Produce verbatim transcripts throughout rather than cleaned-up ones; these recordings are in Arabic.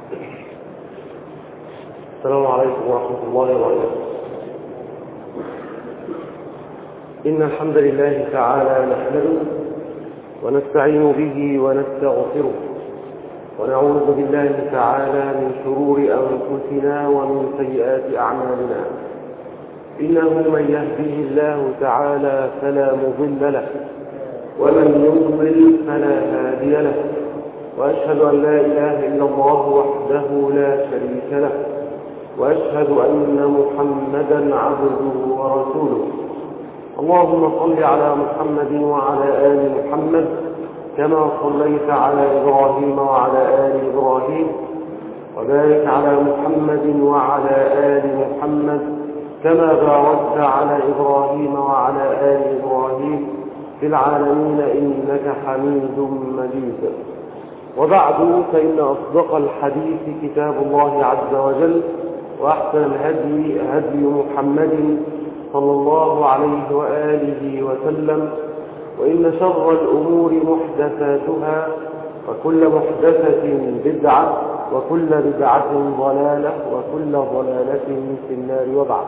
السلام عليكم ورحمة الله وبركاته. إن الحمد لله تعالى نحمده ونستعين به ونستغفره، ونعوذ بالله تعالى من شرور أنفسنا ومن سيئات أعمالنا. إنه من يهده الله تعالى فلا مضل له، ومن يضلل فلا هادي له، وأشهد أن لا إله إلا الله وحده لا شريك له، وأشهد أن محمدا عبده ورسوله. اللهم صل على محمد وعلى آل محمد كما صليت على إبراهيم وعلى آل إبراهيم، وبارك على محمد وعلى آل محمد كما باركت على إبراهيم وعلى آل إبراهيم في العالمين إنك حميد مجيد. وبعد، فإن أصدق الحديث كتاب الله عز وجل، وأحسن الهدي هدي محمد صلى الله عليه وآله وسلم، وإن شر الأمور محدثاتها، وكل محدثة بدعة، وكل بدعة ضلالة، وكل ضلالة في النار. وبعد،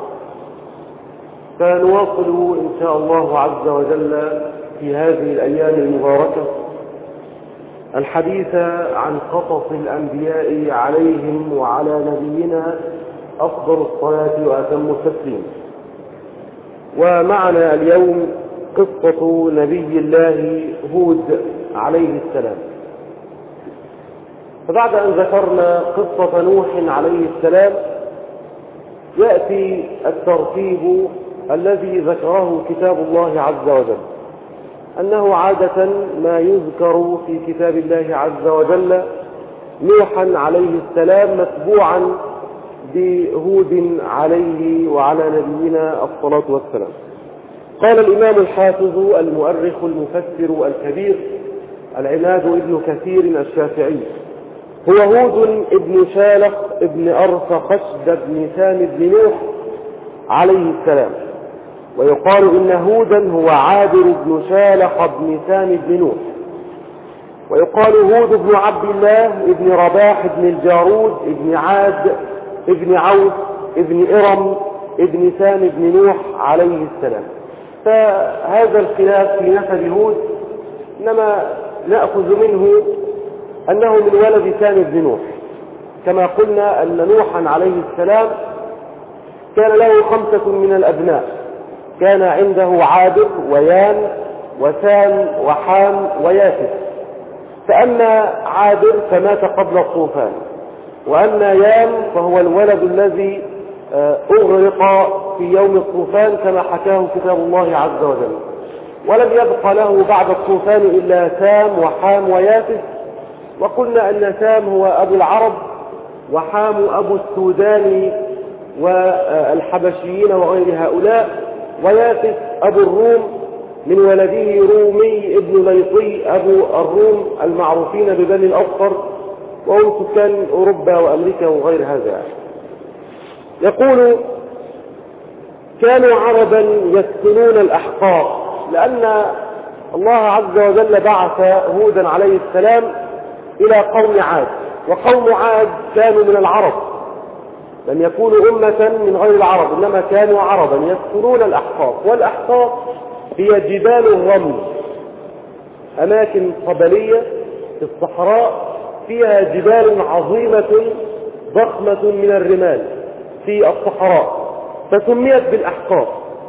فنواصل إن شاء الله عز وجل في هذه الأيام المباركة الحديث عن قصص الأنبياء عليهم وعلى نبينا أفضل الصلاة وأتم التسليم. ومعنا اليوم قصة نبي الله هود عليه السلام. فبعد أن ذكرنا قصة نوح عليه السلام، يأتي الترتيب الذي ذكره كتاب الله عز وجل، أنه عادة ما يذكر في كتاب الله عز وجل نوحا عليه السلام متبوعا بهود عليه وعلى نبينا الصلاة والسلام. قال الإمام الحافظ المؤرخ المفسر الكبير العماد ابن كثير الشافعي: هو هود ابن شالخ ابن أرفخشد بن سام بن نوح عليه السلام. ويقال إن هودا هو عابر بن شالخ بن سام بن نوح. ويقال هود بن عبد الله ابن رباح بن الجارود ابن عاد ابن عوف ابن إرم ابن سام بن نوح عليه السلام. فهذا الخلاف في نسب هود إنما نأخذ منه أنه من ولد سام بن نوح، كما قلنا أن نوحا عليه السلام كان له خمسة من الأبناء، كان عنده عابر ويان وسام وحام ويافث. فأما عابر فمات قبل الطوفان، وأما يام فهو الولد الذي أغرق في يوم الطوفان كما حكاه كتاب الله عز وجل. ولم يبق له بعد الطوفان إلا سام وحام ويافث. وقلنا أن سام هو أبو العرب، وحام أبو السودان والحبشيين وغير هؤلاء، ويافث أبو الروم من ولده رومي ابن ليطي أبو الروم المعروفين ببني الأصفر، وهم سكان أوروبا وأمريكا وغير هذا. يقول: كانوا عربا يسكنون الأحقاف، لأن الله عز وجل بعث هودا عليه السلام إلى قوم عاد، وقوم عاد كانوا من العرب، لم يكونوا أمة من غير العرب، إنما كانوا عربا يسكنون الأحقاف. والأحقاف هي جبال الرمل، أماكن قبلية في الصحراء فيها جبال عظيمة ضخمة من الرمال في الصحراء، فسميت بالأحقاف.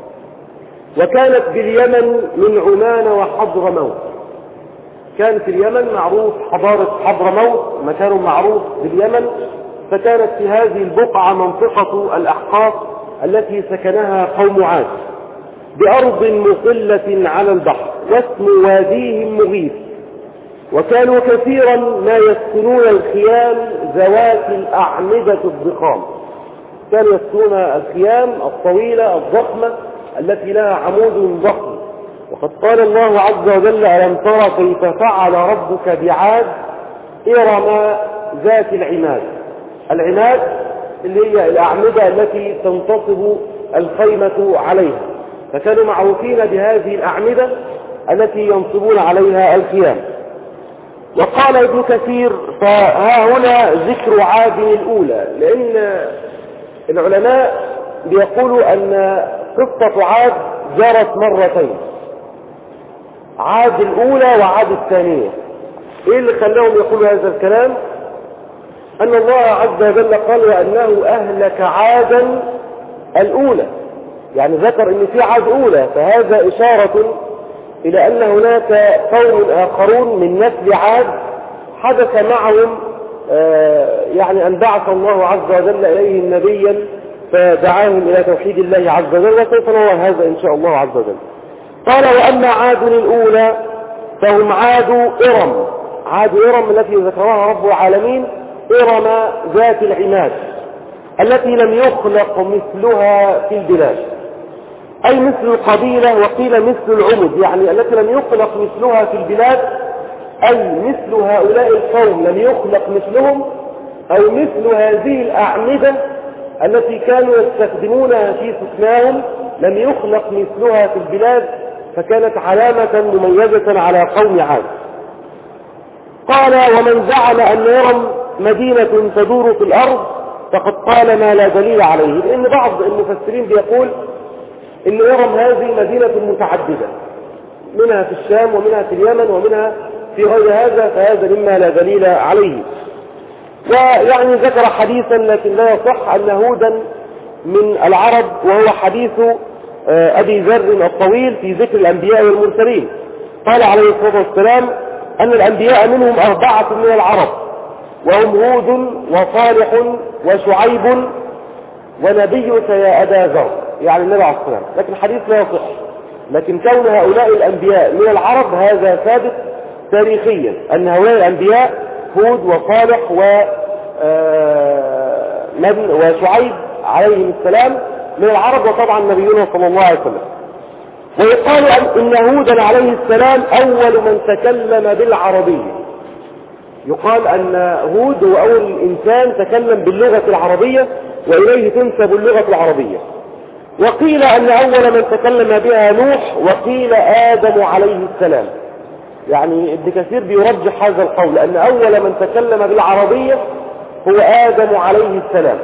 وكانت باليمن من عمان وحضرموت. كان في اليمن معروف حضارة حضرموت، مكان معروف باليمن، فكانت في هذه البقعة منطقة الأحقاف التي سكنها قوم عاد بأرض مطلة على البحر، واسم واديهم مغيث. وكانوا كثيرا ما يسكنون الخيام ذوات الأعمدة الضخام، كانوا يسكنون الخيام الطويلة الضخمة التي لها عمود ضخم. وقد قال الله عز وجل: ألم ترى كيف فعل ربك بعاد إرم ذات العماد. العماد اللي هي الأعمدة التي تنتصب الخيمة عليها، فكانوا معروفين بهذه الأعمدة التي ينصبون عليها الخيام. وقال ابن كثير فها هنا ذكر عاد الأولى، لأن العلماء بيقولوا أن قصة عاد جرت مرتين، عاد الأولى وعاد الثانية. إيه اللي خلاهم يقولوا هذا الكلام؟ أن الله عز وجل قال وأنه أهلك عادا الأولى، يعني ذكر أن في عاد أولى، فهذا إشارة إلى أن هناك قوم آخرون من نسل عاد حدث معهم آه يعني أن بعث الله عز وجل إليهم نبيا فدعاهم إلى توحيد الله عز وجل، وسوف نرى هذا إن شاء الله عز وجل. قال وأما عاد الأولى فهم عاد إرم، عاد إرم التي ذكرها رب العالمين، إرم ذات العماد التي لم يخلق مثلها في البلاد، أي مثل القبيلة، وقيل مثل العمد، يعني التي لم يخلق مثلها في البلاد، أي مثل هؤلاء القوم لم يخلق مثلهم، أو مثل هذه الأعمدة التي كانوا يستخدمونها في سكناهم لم يخلق مثلها في البلاد، فكانت علامة مميزة على قوم عاد. قال ومن زعم أن إرم مدينة تدور في الأرض فقد قال ما لا دليل عليه، لأن بعض المفسرين بيقول إن إرم هذه مدينة متعددة، منها في الشام ومنها في اليمن ومنها في غير هذا، فهذا مما لا دليل عليه. ويعني ذكر حديثا لكن لا يصح أن هودا من العرب، وهو حديث أبي ذر الطويل في ذكر الأنبياء والمرسلين. قال عليه الصلاة والسلام أن الأنبياء منهم أربعة من العرب، وهم هود وصالح وشعيب ونبيك يا أبا ذر، يعني النبي عليه الصلاة والسلام، لكن الحديث لا يصح. لكن كون هؤلاء الأنبياء من العرب هذا ثابت تاريخيا، أن هؤلاء الأنبياء هود وصالح وشعيب عليهم السلام من العرب، وطبعا نبينا صلى الله عليه وسلم. ويقال إن هودا عليه السلام أول من تكلم بالعربية، يقال أن هود هو أول إنسان تكلم باللغة العربية وإليه تنسب اللغة العربية. وقيل أن أول من تكلم بها نوح، وقيل آدم عليه السلام، يعني ابن كثير بيرجح هذا القول أن أول من تكلم بالعربية هو آدم عليه السلام.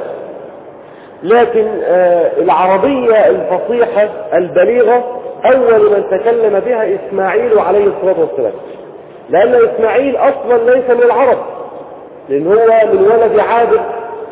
لكن آه العربية الفصيحة البليغة أول من تكلم بها إسماعيل عليه الصلاة والسلام، لأن إسماعيل أصلا ليس من العرب، لأن هو من ولد عابد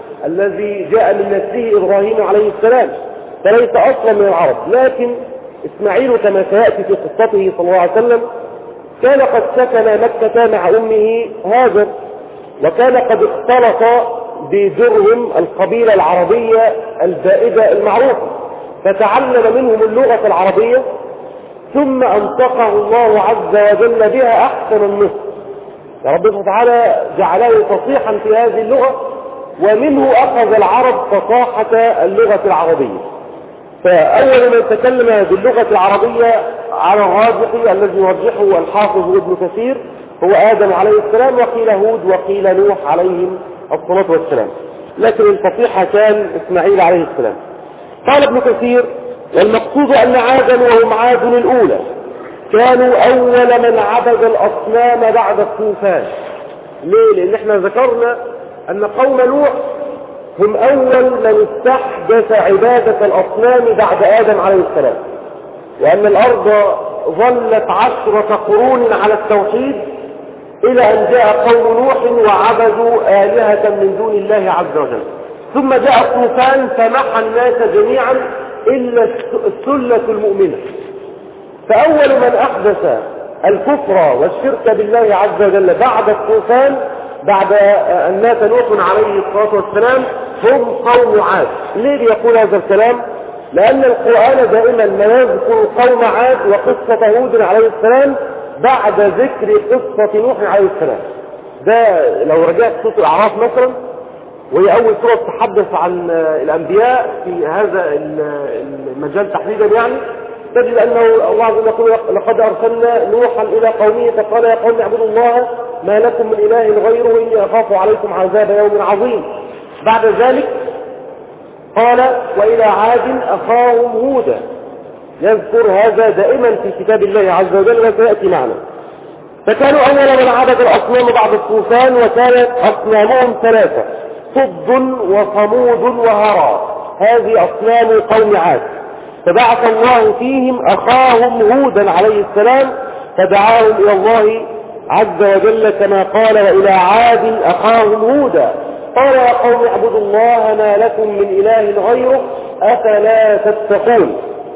الذي جاء من نسله إبراهيم عليه السلام، فليس أصلا من العرب. لكن إسماعيل كما سيأتي في قصته صلى الله عليه وسلم كان قد سكن مكة مع أمه هاجر، وكان قد اختلط بجرهم القبيلة العربية البائدة المعروفة، فتعلم منهم اللغة العربية، ثم أنطقه الله عز وجل بها أحسن النطق. يا رب سبحانه وتعالى جعله فصيحا في هذه اللغة، ومنه أخذ العرب فصاحة اللغة العربية. فأول من تكلم باللغة العربية على الراجح الذي يرجحه الحافظ ابن كثير هو آدم عليه السلام، وقيل هود وقيل نوح عليهم الصلاة والسلام، لكن الفصيحة كان إسماعيل عليه السلام. قال ابن كثير والمقصود أن عادا وهم عاد الأولى كانوا أول من عبد الأصنام بعد الطوفان. ليه؟ لأن احنا ذكرنا أن قوم نوح هم أول من استحدث عبادة الأصنام بعد آدم عليه السلام، وأن الأرض ظلت عشرة قرون على التوحيد إلى أن جاء قوم نوح وعبدوا آلهة من دون الله عز وجل، ثم جاء الطوفان فمحى الناس جميعا إلا السلة المؤمنة. فأول من أحدث الكفر والشرك بالله عز وجل بعد الطوفان بعد أن مات نوح عليه الصلاة والسلام هم قوم عاد. ليه بيقول هذا الكلام؟ لأن القرآن دائما ما يذكر قوم عاد وقصة هود عليه السلام بعد ذكر قصة نوح عليه السلام. ده لو رجعت سورة الأعراف مثلا، وهي أول سورة تتحدث عن الأنبياء في هذا المجال تحديدا، يعني تجد أنه الله عز وجل يقول لقد أرسلنا نوحا إلى قومه فقال يا قوم اعبدوا الله ما لكم من إله غيره إني أخاف عليكم عذاب يوم عظيم. بعد ذلك قال وإلى عاد أخاهم هودا، يذكر هذا دائما في كتاب الله عز وجل وسيأتي معنا. فكانوا أول من عبد الأصنام بعد الطوفان، وكانت أصنامهم ثلاثة: صد وصمود وهرى. هذه أصنام قوم عاد. فبعث الله فيهم أخاهم هودا عليه السلام فدعاهم إلى الله عز وجل كما قال: وإلى عاد أخاهم هودا قال يا قوم اعبدوا الله ما لكم من إله غيره أفلا تتقون.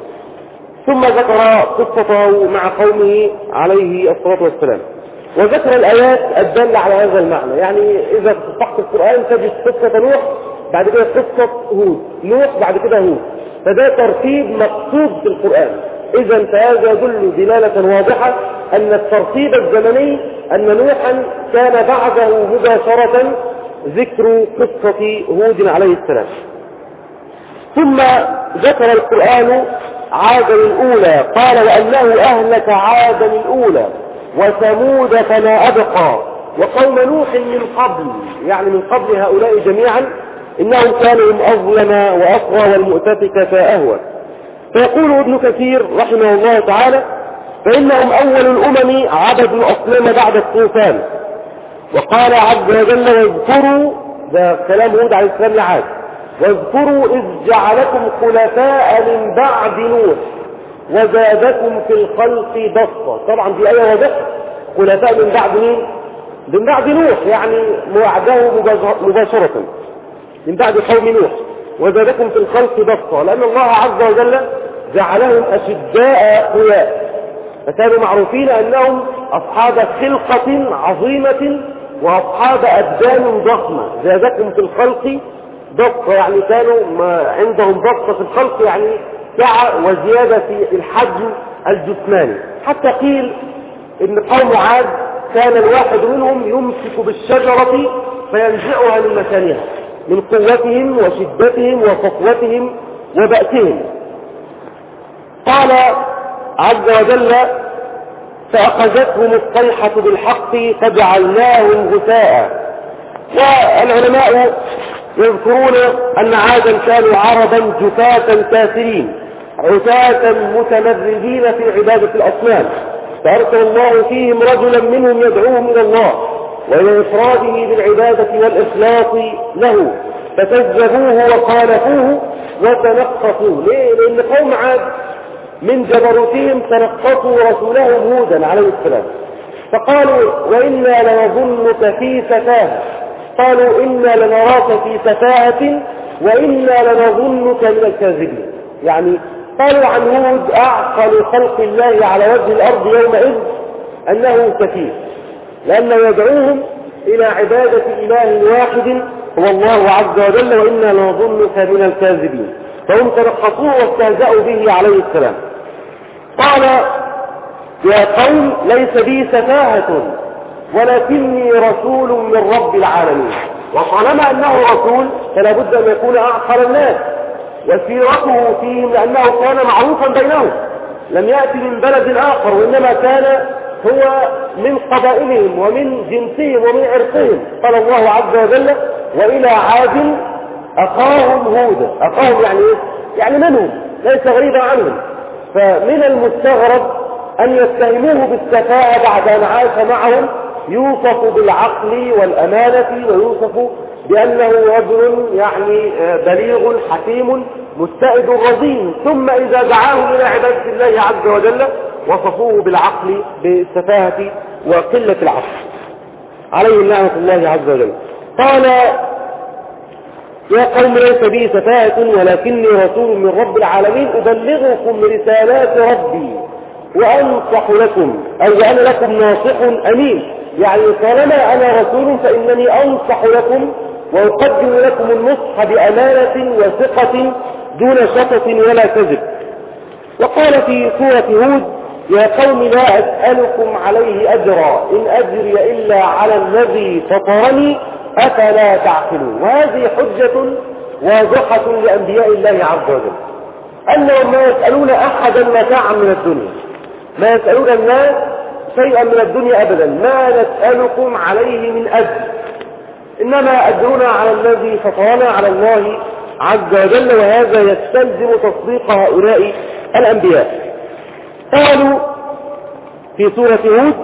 ثم ذكر قصته مع قومه عليه الصلاة والسلام، وذكر الآيات الدالة على هذا المعنى. يعني إذا فتحت القرآن تجد قصة نوح، بعد كده قصة هود، نوح بعد كده هود، فده ترتيب مقصود في القرآن. إذا فهذا يدل دلالة واضحة أن الترتيب الزمني أن نوحا كان بعده مباشرة ذكر قصة هود عليه السلام. ثم ذكر القرآن عادا الأولى، قال: وأنه أهلك عادا الأولى وثمود فما أبقى وقوم نوح من قبل، يعني من قبل هؤلاء جميعا، إنهم كانوا هم أظلم وأطغى والمؤتفكة أهوى. فيقول ابن كثير رحمه الله تعالى: فإنهم أول الأمم عبدوا الأصنام بعد الطوفان. وقال عز وجل: واذكروا، ده كلام هود عليه السلام لعاد، واذكروا إذ جعلكم خلفاء من بعد نوح وزادكم في الخلق بسطة. طبعا دي آية واضحة، خلفاء من بعد مين؟ من بعد نوح، يعني موعده مباشرة من بعد قوم نوح. وزادكم في الخلق بسطة، لأن الله عز وجل جعلهم أشداء قوياء، فكانوا معروفين أنهم أصحاب خلقة عظيمة وأصحاب أبدان ضخمة. زادكم في الخلق بسطة، يعني كانوا عندهم بسطة في الخلق، يعني سعة وزيادة في الحجم الجسماني. حتى قيل إن قوم عاد كان الواحد منهم يمسك بالشجرة فينزعها من مكانها من قوتهم وشدتهم وسطوتهم وبأسهم. قال عز وجل: فأخذتهم الصيحة بالحق فجعلناهم غثاء. والعلماء يذكرون أن عادا كانوا عربا جفاة كافرين عتاة متمردين في عبادة الأصنام، فأرسل الله فيهم رجلا منهم يدعوهم إلى الله وإلى إفراده بالعبادة والإخلاص له، فكذبوه وخالفوه وتنقصوه. ليه؟ لأن قوم عاد من جبروتهم تنقصوا رسولهم هودا عليه السلام، فقالوا: وإنا لنظنك في سفاهة. قالوا: إنا لنراك في سفاهة وإنا لنظنك من الكاذبين. يعني قالوا عن هود أعقل خلق الله على وجه الأرض يومئذ أنه سفيه، لأنه يدعوهم إلى عبادة إله واحد هو الله عز وجل، وإنا لنظنك من الكاذبين. فهم تنقصوه واستهزأوا به عليه السلام. قال: يا قوم ليس بي سفاهة ولكني رسول من رب العالمين. وطالما أنه رسول فلا بد أن يكون أعقل الناس، وسيرته فيهم لأنه كان معروفا بينهم، لم يأتي من بلد آخر، وإنما كان هو من قبائلهم ومن جنسهم ومن عرقهم. قال الله عز وجل: وإلى عاد أخاهم هودا. أخاهم يعني إيه؟ يعني منهم، ليس غريبا عنهم. فمن المستغرب أن يتهموه بالسفاهة بعد أن عاش معهم، يوصف بالعقل والأمانة ويوصف بأنه رجل يعني بليغ حكيم مستعد رزين، ثم إذا دعاهم إلى عبادة الله عز وجل وصفوه بالعقل بالسفاهة وقلة العقل، عليه لعنة الله عز وجل. قال: يا قوم ليس بي سفاهة ولكني رسول من رب العالمين أبلغكم رسالات ربي وأنصح لكم، أو أنا لكم ناصح أمين. يعني طالما أنا رسول فإنني أنصح لكم وأقدم لكم النصح بأمانة وثقة دون شطط ولا كذب. وقال في سورة هود: يا قوم لا أسألكم عليه أجرا إن أجري إلا على الذي فطرني أفلا تعقلون. وهذه حجة واضحة لأنبياء الله عز وجل، أنهم ما يسألون أحدا متاعا من الدنيا، ما يسألون الناس شيئا من الدنيا أبدا، ما نسألكم عليه من أجر، إنما أجرنا على الذي فطرنا، على الله عز وجل. وهذا يستلزم تصديق هؤلاء الأنبياء. قالوا في سورة هود: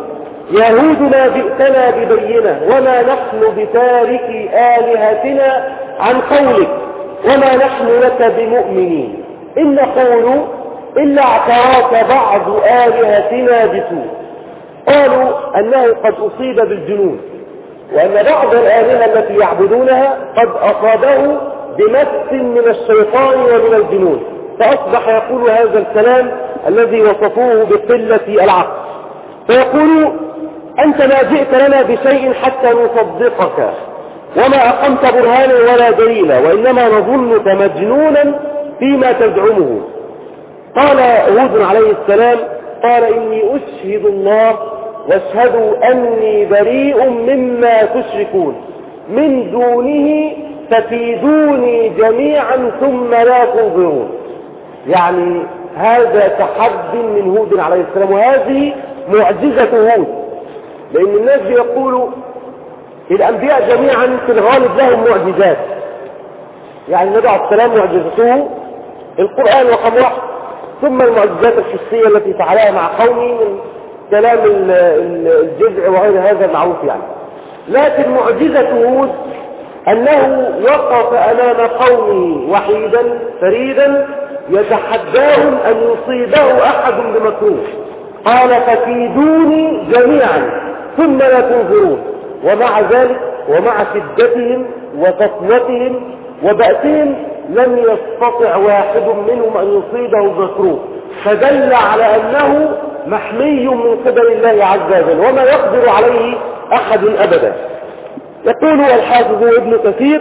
يا هود ما جئتنا ببينة وما نحن بتارك آلهتنا عن قولك وما نحن لك بمؤمنين إن نقول إلا اعتراك بعض آلهتنا بسوء. قالوا أنه قد أصيب بالجنون وأن بعض الآلهة التي يعبدونها قد أصابه بمس من الشيطان ومن الجنون، فأصبح يقول هذا الكلام الذي وصفوه بقلة العقل. فيقول أنت ما جئت لنا بشيء حتى نصدقك وما أقمت برهانا ولا دليلا وإنما نظنك مجنونا فيما تزعمه. قال هود عليه السلام قال إني أشهد الله واشهدوا أني بريء مما تشركون من دونه فكيدوني جميعا ثم لا تنظرون. يعني هذا تحد من هود عليه السلام، وهذه معجزة هود، لأن الناس يقولوا الأنبياء جميعا في الغالب لهم معجزات. يعني النبي عليه السلام معجزته القرآن رقم واحد، ثم المعجزات الحسية التي فعلها مع قومه من كلام الجذع وغير هذا المعروف يعني. لكن معجزة هود أنه وقف أمام قومه وحيدا فريدا يتحداهم أن يصيبه أحد بمكروه. قال فكيدوني جميعا ثم لا تنظرون. ومع ذلك ومع شدتهم وسطوتهم وبأسهم لم يستطع واحد منهم أن يصيبه بمكروه، فدل على أنه محمي من قبل الله عز وجل وما يقدر عليه أحد أبدا. يقول الحافظ ابن كثير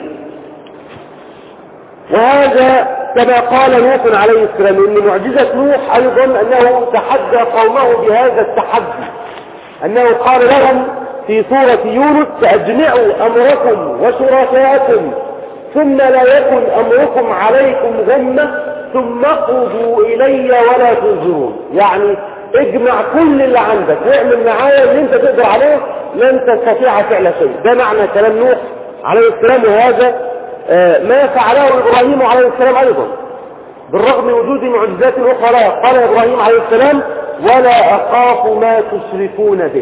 وهذا كما قال نوح عليه السلام إن معجزة نوح أيضا أنه تحدى قومه بهذا التحدي، أنه قال لهم في سورة يونس فأجمعوا أمركم وشركاءكم ثم لا يكن أمركم عليكم غمة ثم اقضوا إلي ولا تنظرون. يعني اجمع كل اللي عندك واعمل معايا اللي انت تقدر عليه لن تستطيع فعل شيء. ده معنى كلام نوح عليه السلام، وهذا ما فعله إبراهيم عليه السلام أيضا بالرغم من وجود معجزات أخرى. قال إبراهيم عليه السلام ولا أخاف ما تشركون به.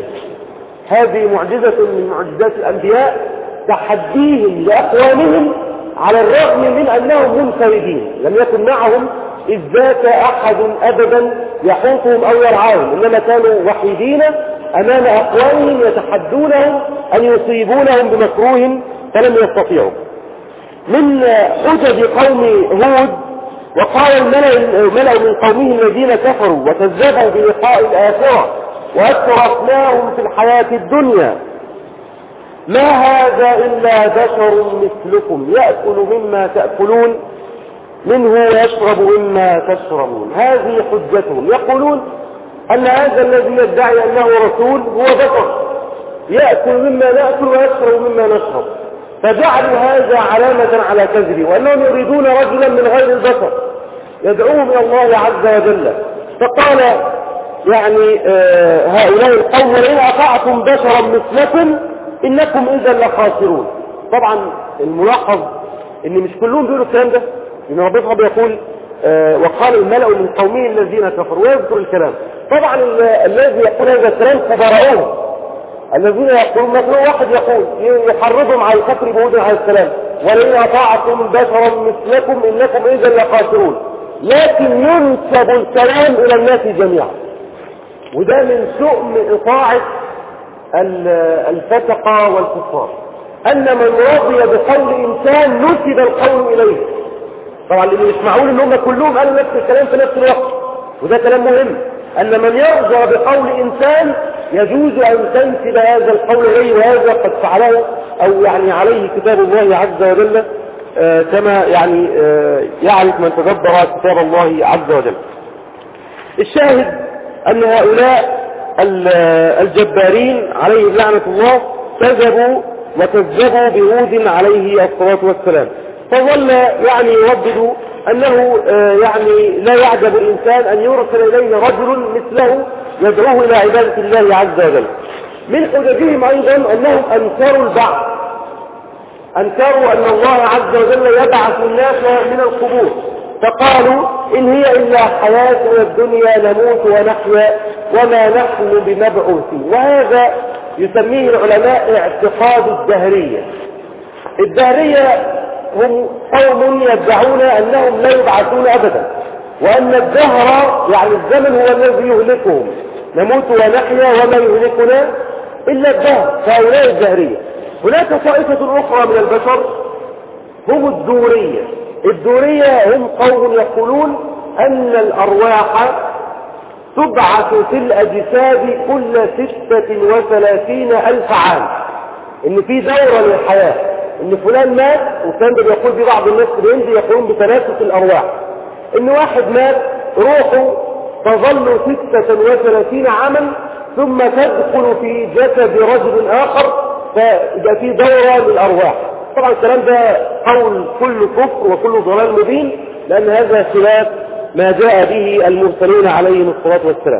هذه معجزة من معجزات الأنبياء تحديهم لأقوامهم على الرغم من أنهم منفردين، لم يكن معهم إذ ذاك أحد أبدا يحوطهم أو يرعاهم، إنما كانوا وحيدين أمام أقوامهم يتحدونهم أن يصيبونهم بمكروه فلم يستطيعوا. من حجج قوم هود وقال الملأ من قومه الذين كفروا وكذبوا بلقاء الآخرة وأترفناهم في الحياة الدنيا ما هذا إلا بشر مثلكم يأكل مما تأكلون منه ويشرب مما تشربون. هذه حجتهم، يقولون أن هذا الذي يدعي أنه رسول هو بشر يأكل مما نأكل ويشرب مما نشرب، فجعلوا هذا علامة على كذبه وأنهم يريدون رجلا من غير البشر يدعوهم إلى الله عز وجل. فقال يعني آه هؤلاء القوم وإن أطعتم بشرا مثلكم إنكم إذا لخاسرون. طبعا الملاحظ إن مش كلهم بيقولوا الكلام ده، إن ربنا بيقول آه وقال الملأ من قومه الذين كفروا ويذكر الكلام. طبعا الذي يقول هذا الكلام خبراؤهم الذين يقولون مثلا واحد يقول يحرضهم على الكفر بهود عليه السلام ولئن أطعتم بشرا مثلكم إنكم إذا لخاسرون، لكن ينسب الكلام إلى الناس جميعا، وده من شؤم إطاعة الفسقة والكفار أن من رضي بقول إنسان نسب القول إليه. طبعا اللي يسمعون إن هم كلهم قالوا نفس الكلام في نفس الوقت، وده كلام مهم أن من يرضى بقول إنسان يجوز أن تنسب هذا القول إليه، وهذا قد فعله أو يعني عليه كتاب الله عز وجل آه كما يعني آه يعرف من تدبر كتاب الله عز وجل. الشاهد أن هؤلاء الجبارين عليه لعنة الله كذبوا وكذبوا بهود عليه الصلاة والسلام، فظل يعني يردد أنه يعني لا يعجب الإنسان أن يرسل إليه رجل مثله يدعوه إلى عبادة الله عز وجل. من حججهم أيضا أنهم أنكروا البعث، أنكروا أن الله عز وجل يبعث الناس من القبور، فقالوا إن هي إلا حياتنا الدنيا نموت ونحيا وما نحن بمبعوثين. وهذا يسميه العلماء اعتقاد الدهرية. الدهرية هم قوم يدعون أنهم لا يبعثون أبدا، وأن الدهر يعني الزمن هو الذي يهلكهم، نموت ونحيا وما يهلكنا إلا الدهر. فهؤلاء الدهرية. هناك طائفة أخرى من البشر هم الدورية. الدورية هم قوم يقولون أن الأرواح تبعث في الأجساد كل ستة وثلاثين ألف عام، إن في دورة للحياة، إن فلان مات، وكان بيقول في بعض الناس في الهند يقولون بتنافس الأرواح، إن واحد مات روحه تظل ستة وثلاثين عاما ثم تدخل في جسد رجل آخر فيبقى في دورة للأرواح. طبعا الكلام ده قول كل كفر وكل ضلال مبين، لأن هذا خلاف ما جاء به المرسلين عليهم الصلاة والسلام.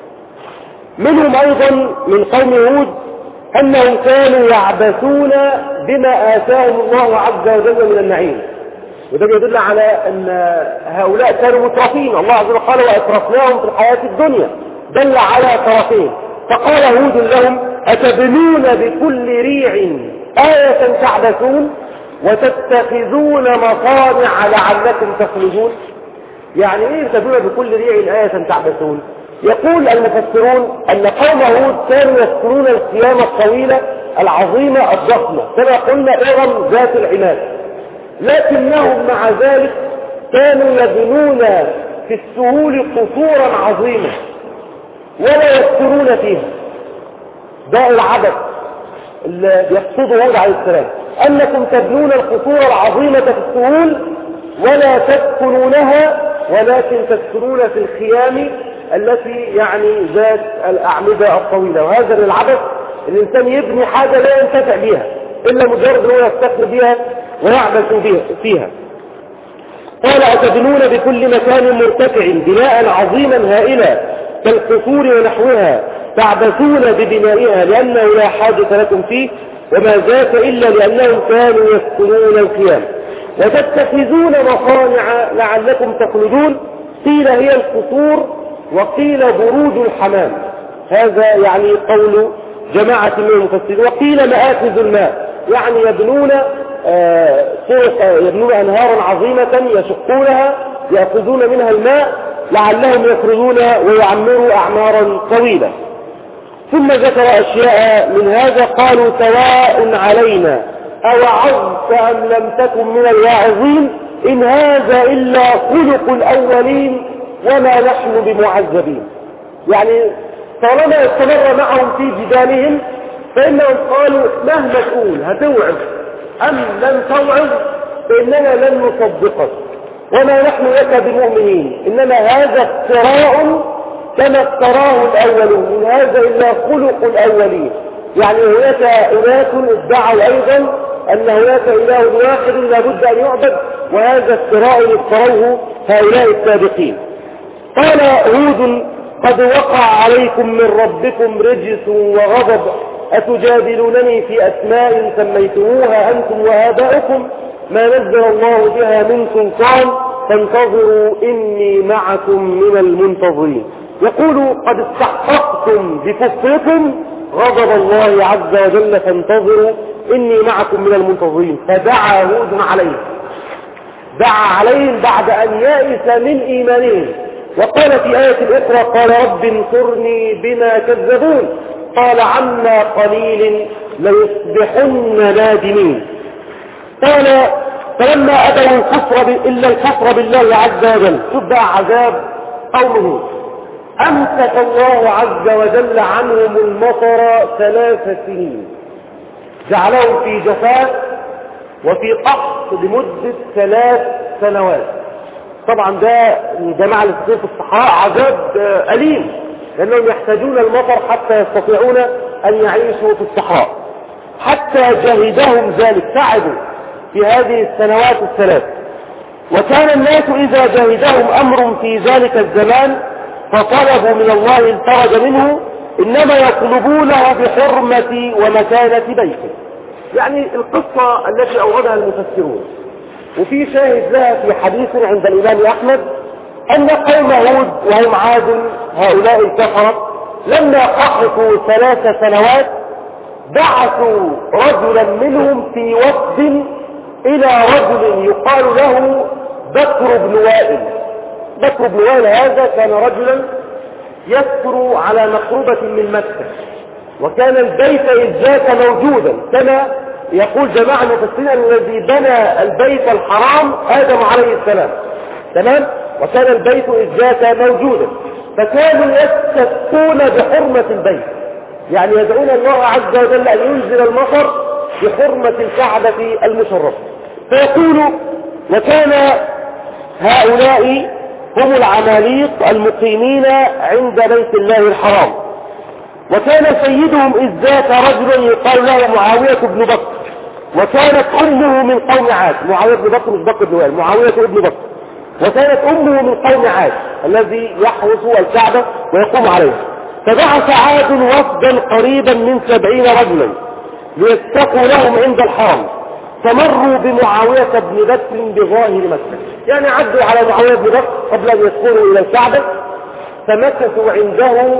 منهم أيضا من قوم هود أنهم كانوا يعبثون بما آتاهم الله عز وجل من النعيم، وده يدل على أن هؤلاء كانوا مترفين. الله عز وجل قال وأترفناهم في الحياة الدنيا، دل على طرفين. فقال هود لهم أتبنون بكل ريع آية تعبثون وتتخذون مصانع لعلكم تخلدون. يعني ايه تبنون بكل ريع آية تعبثون؟ يقول المفسرون أن قوم هود كانوا يذكرون القيامة الطويلة العظيمة الضخمة كما قلنا إرم ذات العماد، لكنهم مع ذلك كانوا يبنون في السهول قصورا عظيمة ولا يذكرون فيها. ده العبث اللي يقصده هود عليه السلام، أنكم تبنون القصور العظيمة في السهول ولا تسكنونها، ولكن تسكنون في الخيام التي يعني ذات الأعمدة الطويلة. وهذا العبث، الإنسان يبني حاجة لا ينتفع بها إلا مجرد أنه يستخدم بها ويعبث فيها. قال أتبنون بكل مكان مرتفع بناء عظيما هائلا كالقصور ونحوها تعبثون ببنائها لأنه لا حاجة لكم فيه، وما ذاك إلا لأنهم كانوا يسكنون الخيام. وتتخذون مصانع لعلكم تخلدون، قيل هي القصور وقيل بروج الحمام، هذا يعني قول جماعة من المفسرين. وقيل مآخذ الماء، يعني يبنون آه يبنون أنهارا عظيمة يشقونها يأخذون منها الماء لعلهم يخرجون ويعمروا أعمارا طويلة. ثم ذكر أشياء من هذا، قالوا سواء علينا أوعظت أم لم تكن من الواعظين إن هذا إلا خلق الأولين وما نحن بمعذبين. يعني طالما استمر معهم في جدالهم فإنهم قالوا مهما تقول هتوعظ أم لم توعظ فإننا لن نصدقك وما نحن لك بمؤمنين، إنما هذا افتراء كما افتراه الأولون، إن هذا إلا خلق الأولين. يعني هناك أناس ادعوا أيضا أن هناك إله واحد لابد أن يعبد، وهذا افتراء افتروه هؤلاء السابقين. قال هود قد وقع عليكم من ربكم رجس وغضب أتجادلونني في أسماء سميتموها أنتم وآباؤكم ما نزل الله بها من سلطان فانتظروا إني معكم من المنتظرين. يقول قد استحققتم بكفركم غضب الله عز وجل فانتظروا إني معكم من المنتظرين. فدعا هود عليهم، دعا عليهم بعد أن يائس من إيمانهم. وقال في آية أخرى قال رب انصرني بما كذبون قال عما قليل ليصبحن نادمين. قال فلما أبوا الكفر إلا الكفر بالله عز وجل، تبع عذاب قومه، أمسك الله عز وجل عنهم المطر ثلاث سنين، جعلهم في جفاف وفي قحط لمدة ثلاث سنوات. طبعا ده جماعة الاستثناء في الصحراء عذاب أليم، لأنهم يحتاجون المطر حتى يستطيعون أن يعيشوا في الصحراء. حتى جهدهم ذلك، تعبوا في هذه السنوات الثلاث. وكان الناس إذا جهدهم أمر في ذلك الزمان فطلبوا من الله الفرج منه إنما يطلبونه بحرمة ومكانة بيته. يعني القصة التي أوردها المفسرون، وفي شاهد لها في حديث عند الإمام أحمد أن قوم هود وهم عاد هؤلاء الكفرة لما قحطوا ثلاث سنوات بعثوا رجلا منهم في وفد إلى رجل يقال له بكر بن وائل. بكر بن وائل هذا كان رجلا يسكن على مقربة من مكة، وكان البيت إذ ذاك موجودا كما يقول جماعة المفسرين الذي بنى البيت الحرام آدم عليه السلام. تمام؟ وكان البيت إذ ذاك موجودا، فكانوا يستسقون بحرمة البيت، يعني يدعون الله عز وجل أن ينزل المطر بحرمة الكعبة المشرفة. فيقول وكان هؤلاء هم العماليق المقيمين عند بيت الله الحرام، وكان سيدهم إذ ذاك رجل يقال له معاوية بن بكر، وكانت أمه من قوم عاد. معاوية بن بكر مش بكر بن وائل، معاوية بن بكر، وكانت أمه من قوم عاد الذي يحرس الكعبة ويقوم عليها. فبعث عاد وفدا قريبا من سبعين رجلا ليتقوا لهم عند الحرم، فمروا بمعاوية بن بكر بظاهر مكة، يعني عدوا على معاوية بن بكر قبل أن يدخلوا إلى الكعبة، فمكثوا عنده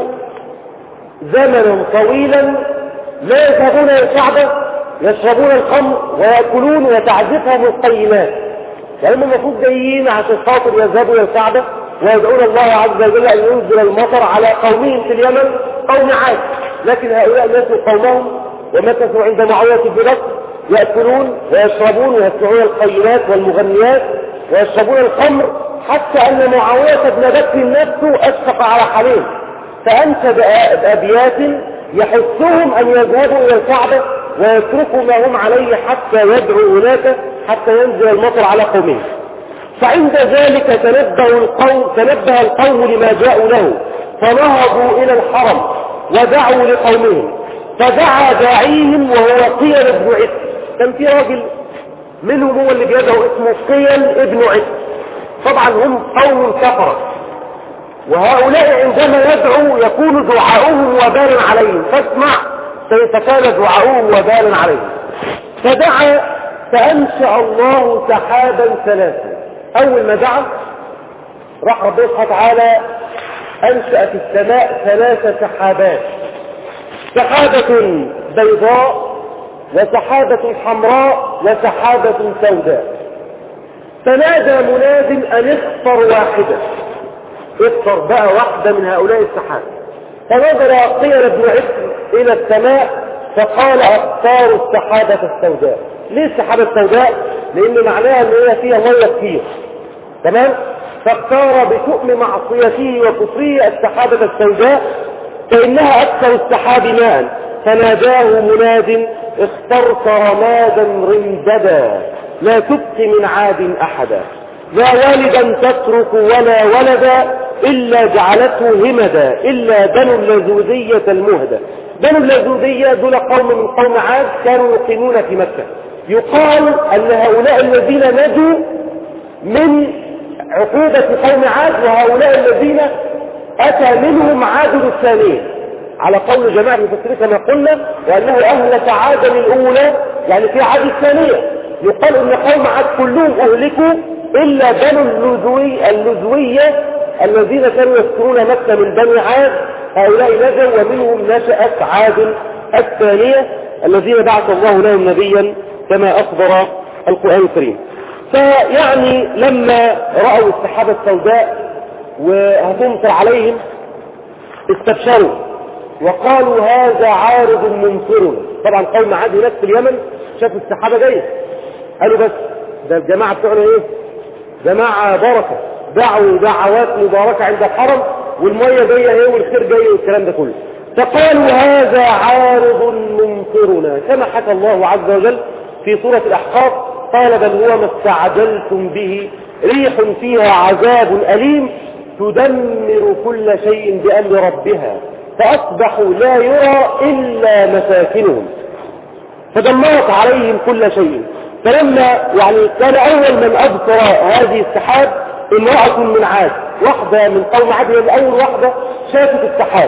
زمنا طويلا لا يذهبون إلى الكعبة، يشربون الخمر ويأكلون وتعزفهم القيمات. يعني هم المفروض جايين عشان خاطر يذهبوا إلى الكعبة ويدعون الله عز وجل أن ينزل المطر على قومهم في اليمن قوم عاد، لكن هؤلاء نسوا قومهم ومكثوا عند معاوية بن بكر يأكلون ويشربون ويسمعون القيمات والمغنيات ويشربون الخمر، حتى أن معاوية بن بكر نفسه أشفق على حالهم، فأنشد أبيات يحثهم أن يذهبوا إلى الكعبة ويتركوا ما هم عليه حتى يدعوا هناك حتى ينزل المطر على قومهم. فعند ذلك تنبه القوم, تنبه القوم لما جاءوا له، فنهضوا إلى الحرم ودعوا لقومهم، فدعا داعيهم وهو قيل بن عث. كان في راجل منهم هو اللي بيدعو اسمه قيل بن عث. طبعا هم قوم كفرة، وهؤلاء عندما يدعوا يكون دعاؤهم وبال عليهم، فاسمع كيف كان دعاؤهم وبال عليهم. فدعا فأنشأ الله سحابا ثلاثا. أول ما دعا راح ربنا سبحانه وتعالى أنشأ في السماء ثلاث سحابات، سحابة بيضاء وسحابة حمراء وسحابة سوداء. فنادى مناد أن اختر واحدة، اختر بقى واحدة من هؤلاء السحاب. فنظر قيل بن عث إلى السماء فقال اختار السحابة السوداء. ليه السحابة السوداء؟ لأن معناها أن هي فيها مية كتير. تمام؟ فاختار بشؤم معصيته وكفره السحابة السوداء فإنها أكثر السحاب ماء. فناداه مناد اخترت رمادا رمددا لا تبقي من عاد أحدا، لا والدا تترك ولا ولدا إلا جعلته همدا إلا بنو اللذوذية المهدى. بنو اللذوذية دول قوم من قوم عاد كانوا يقيمون في مكة. يقال أن هؤلاء الذين نجوا من عقوبة قوم عاد وهؤلاء الذين أتى منهم عاد الثانية، على قول جماعة المفسرين كما قلنا، وأنه أهلك عادا الأولى يعني في عاد الثانية. يقال أن قوم عاد كلهم أهلكوا إلا بنو اللذوي اللذوية الذين كانوا يذكرون مكة من بني عاد، هؤلاء نجوا ومنهم نشأت عاد الثانية الذين بعث الله لهم نبيا كما أخبر القرآن الكريم. فيعني لما رأوا السحابة السوداء وهتمطر عليهم استبشروا وقالوا هذا عارض ممطر. طبعا قوم عاد هناك في اليمن شافوا السحابة جاية قالوا بس ده الجماعة بتوعنا ايه؟ جماعة بركة، دعوا دعوات مباركة عند الحرم والمية جاية ايه والخير جاي والكلام ده كله. فقالوا هذا عارض ممطرنا كما حكى الله عز وجل في سورة الأحقاف قال بل هو ما استعجلتم به ريح فيها عذاب أليم تدمر كل شيء بأمر ربها فأصبحوا لا يرى إلا مساكنهم فدمرت عليهم كل شيء. فلما يعني كان أول من أبصر هذه السحاب امرأة من عاد، واحدة من قوم عاد، الأول واحدة شافت السحاب،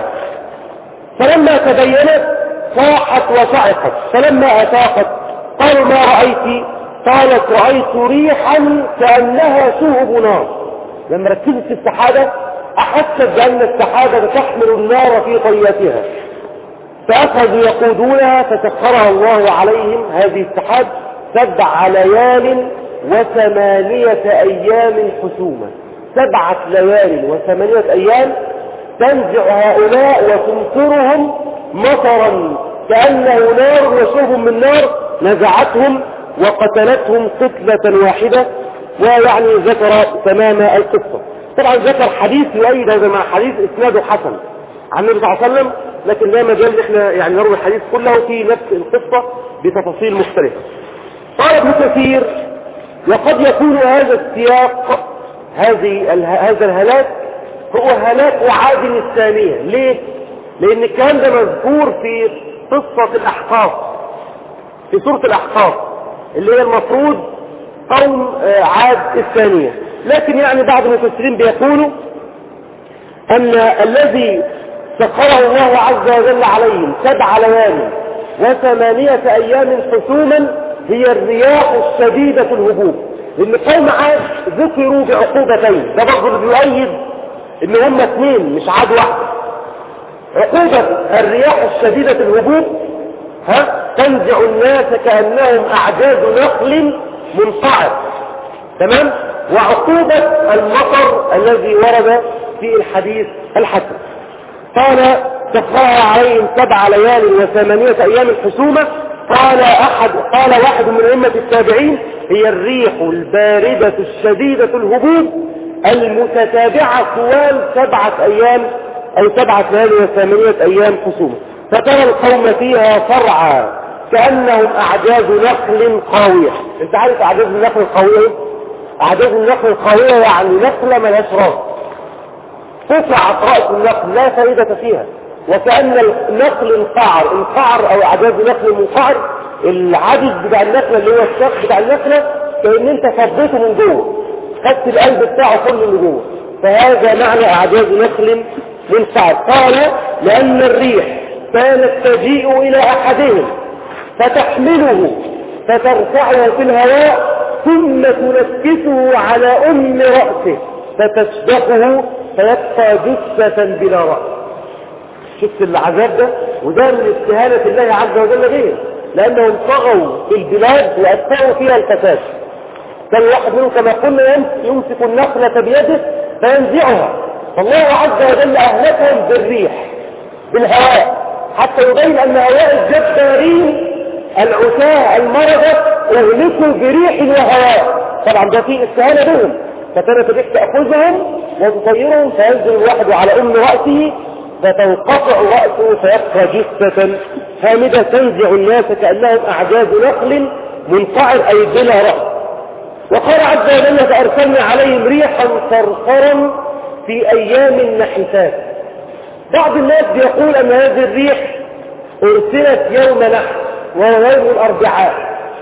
فلما تبينت صاحت وصعقت، فلما أتاقت قالوا ما رأيت؟ قالت رأيت ريحا كأنها شهب نار. لما ركزت في السحابة أحست بأن السحابة تحمل النار في طياتها، فأخذوا يقودونها فسخرها الله عليهم هذه السحاب سبع ليال وثمانية أيام حسومة. سبعة ليال وثمانية أيام تنزع هؤلاء وتمطرهم مطرا كأنه نار وشوب من نار، نزعتهم وقتلتهم قتلة واحدة. ويعني ذكر تمام القصة. طبعا ذكر حديث يؤيد هذا مع حديث اسناده حسن عن النبي صلى الله عليه وسلم، لكن لا مجال احنا يعني نروي الحديث كله في نفس القصة بتفاصيل مختلفة. قال ابن كثير: وقد يكون هذا السياق هذه هذا الهلاك هو هلاك عاد الثانية. ليه؟ لأن الكلام ده مذكور في قصة الأحقاف، في سورة الأحقاف اللي هي المفروض قوم عاد الثانية. لكن يعني بعض المفسرين بيقولوا أن الذي سخره الله عز وجل عليهم سبع ليال وثمانية أيام حسوما هي الرياح الشديدة الهبوب. لأن قوم عاد ذكروا بعقوبتين، ده برضه اللي بيؤيد إن هم اثنين مش عاد واحد. عقوبة الرياح الشديدة الهبوب ها تنزع الناس كأنهم أعجاز نخل منقعر، تمام؟ وعقوبة المطر الذي ورد في الحديث الحسن. قال سخرها عليهم سبع ليال وثمانية أيام حسومة. قال أحد قال واحد من أئمة التابعين: هي الريح الباردة الشديدة الهبوب المتتابعة طوال سبعة أيام أو سبعة ليال وثمانية أيام حسومة، فترى القوم فيها صرعى كأنهم أعجاز نخل خاوية. أنت عارف أعجاز النخل الخاوية؟ أعجاز النخل الخاوية يعني نخلة ملهاش راس، قطعت رأس النخل لا فائدة فيها، وكأن النخل انقعر انقعر أو أعجاز نخل منقعر. العدد بتاع النخلة اللي هو الشق بتاع النخلة كأن أنت فضيته من جوه، خدت القلب بتاعه كله من جوه، فهذا معنى أعجاز نخل منقعر. قال: لأن الريح كانت تجيء إلى أحدهم فتحمله فترفعه في الهواء ثم تنكسه على أم رأسه فتشدقه فيبقى جثة بلا رأس. شفت العذاب ده؟ وده من استهانة الله عز وجل غير، لأنهم طغوا في البلاد وأسفأوا فيها الفساد. كان واحد منهم كما قلنا يمسك النخلة بيده فينزعها، فالله عز وجل أهلكهم بالريح بالهواء، حتى يبين أن هؤلاء الجبارين العتاة المرضى أهلكوا بريح وهواء. طبعا ده فيه استهانة بهم، فكانت الريح تأخذهم وتطيرهم فينزل الواحد على أم رأسه فتنقطع رأسه فيبقى جثة هامدة تنزع الناس كأنهم أعجاز نخل منقعر أي بلا رأس. وقال عز وجل: فأرسلنا عليهم ريحا صرصرا في أيام نحسات. بعض الناس بيقول أن هذه الريح أرسلت يوم نحس وهو يوم الأربعاء.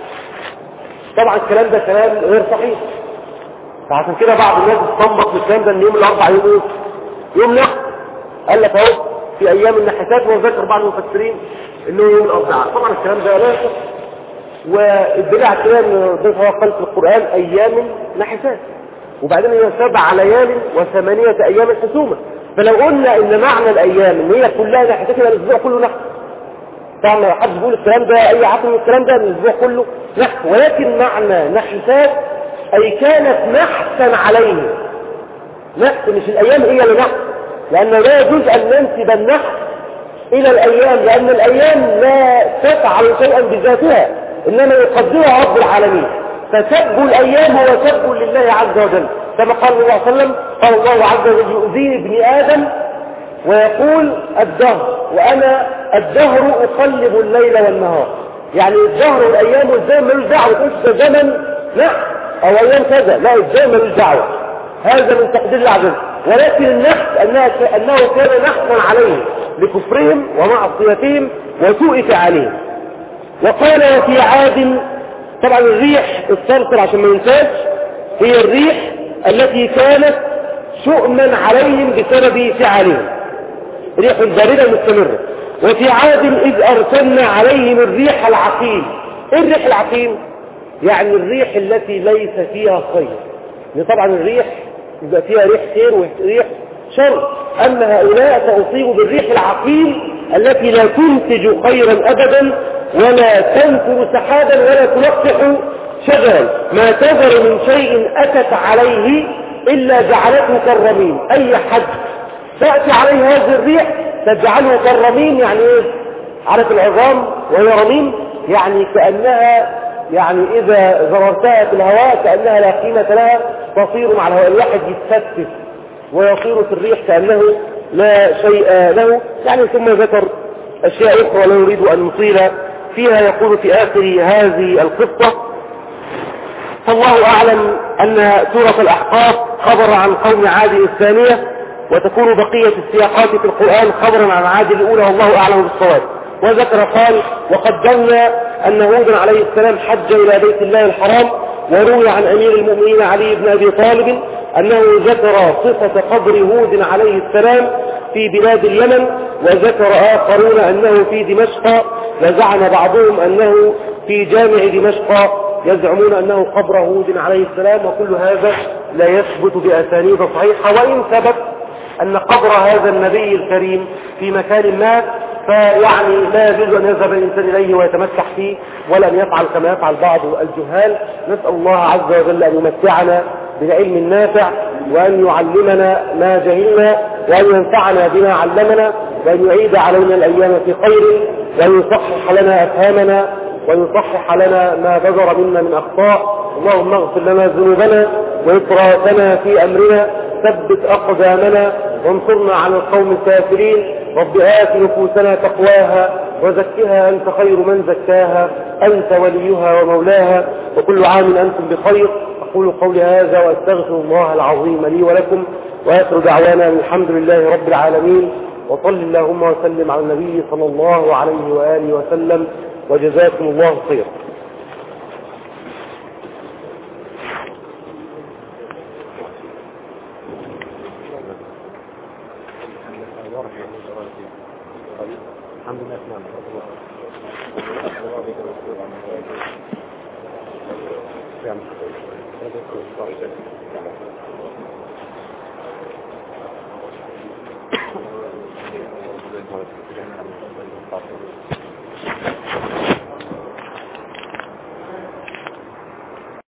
طبعا الكلام ده كلام غير صحيح، فعشان كده بعض الناس استنبط من الكلام ده ان يوم الأربعاء يوم ايه؟ يوم نحس. قال لك اهو في أيام النحسات، وذكر بعض المفسرين انه يوم الأربعاء. طبعا الكلام ده لا يصح، والدليل على الكلام ده هو قال في القرآن أيام نحسات، وبعدين هي سبع ليال وثمانية أيام حسومة. فلو قلنا ان معنى الأيام ان هي كلها نحسات يبقى الأسبوع كله نحس. طبعا لو حد بيقول الكلام ده أي عقل من الكلام ده الأسبوع كله نحس، ولكن معنى نحسات أي كانت نحسا عليه. نحس مش الأيام هي اللي نحس، لأنه لا يجوز أن ننسب النحس إلى الأيام، لأن الأيام لا تفعل شيئا بذاتها، إنما يقدرها رب العالمين. فسب الأيام هو سب لله عز وجل، كما قال الله عليه وسلم: قال الله عز وجل: يؤذيني ابن آدم ويقول الدهر وأنا الدهر أقلب الليل والنهار. يعني الدهر والأيام والزمن ملوش دعوة، تقولش ده زمن لا أو أيام كذا، لا الزمن ملوش دعوة، هذا من تقدير الله عز وجل. ولكن النحس أنه كان نحسا عليهم لكفرهم ومعصيتهم وسوء فعالهم. وقال: وفي عاد. طبعا الريح الصرصر عشان ما ننساش هي الريح التي كانت شؤما عليهم بسبب فعالهم، ريح باردة مستمرة. وفي عاد إذ أرسلنا عليهم الريح العقيم. إيه الريح العقيم؟ يعني الريح التي ليس فيها خير. طبعا الريح يبقى فيها ريح خير وريح شر. أما هؤلاء فأصيبوا بالريح العقيم التي لا تنتج خيرا أبدا ولا تنثر سحابا ولا تلقح شجرا. ما تذر من شيء أتت عليه إلا جعلته كالرميم. أي حد تأتي عليه هذه الريح تجعله كالرميم. يعني إيه؟ عارف العظام وهي رميم؟ يعني كأنها يعني إذا زررتها في الهواء كأنها لا قيمة لها، تصير مع الهواء. الواحد يتفتت ويصير في الريح كأنه لا شيء له. يعني ثم ذكر أشياء أخرى لا يريد أن نطيل فيها. يقول في آخر هذه القصة: فالله أعلم أن سورة الأحقاف خبر عن قوم عاد الثانية، وتكون بقية السياقات في القرآن خبرا عن عاد الأولى، والله أعلم بالصواب. وذكر قال: وقدرنا أن هودا عليه السلام حج إلى بيت الله الحرام. وروي عن أمير المؤمنين علي بن أبي طالب أنه ذكر صفة قبر هود عليه السلام في بلاد اليمن، وذكر آخرون أنه في دمشق، وزعم بعضهم أنه في جامع دمشق، يزعمون أنه قبر هود عليه السلام. وكل هذا لا يثبت بأسانيد صحيحة. وإن ثبت أن قبر هذا النبي الكريم في مكان ما، فيعني لا يجوز أن يذهب الإنسان إليه ويتمسح فيه، ولا أن يفعل كما يفعل بعض الجهال. نسأل الله عز وجل أن يمتعنا بالعلم النافع، وأن يعلمنا ما جهلنا، وأن ينفعنا بما علمنا، وأن يعيد علينا الأيام في خير، وأن يصحح لنا أفهامنا، وأن يصحح لنا ما بذر منا من أخطاء. اللهم اغفر لنا ذنوبنا وإسرافنا في أمرنا، ثبت أقدامنا وانصرنا على القوم الكافرين. رب آت نفوسنا تقواها وزكها أنت خير من زكاها، أنت وليها ومولاها. وكل عام أنتم بخير. أقول قولي هذا وأستغفر الله العظيم لي ولكم، وآخر دعوانا الحمد لله رب العالمين. وصل اللهم وسلم على النبي صلى الله عليه وآله وسلم، وجزاكم الله خيرا. الحمد لله. نعم.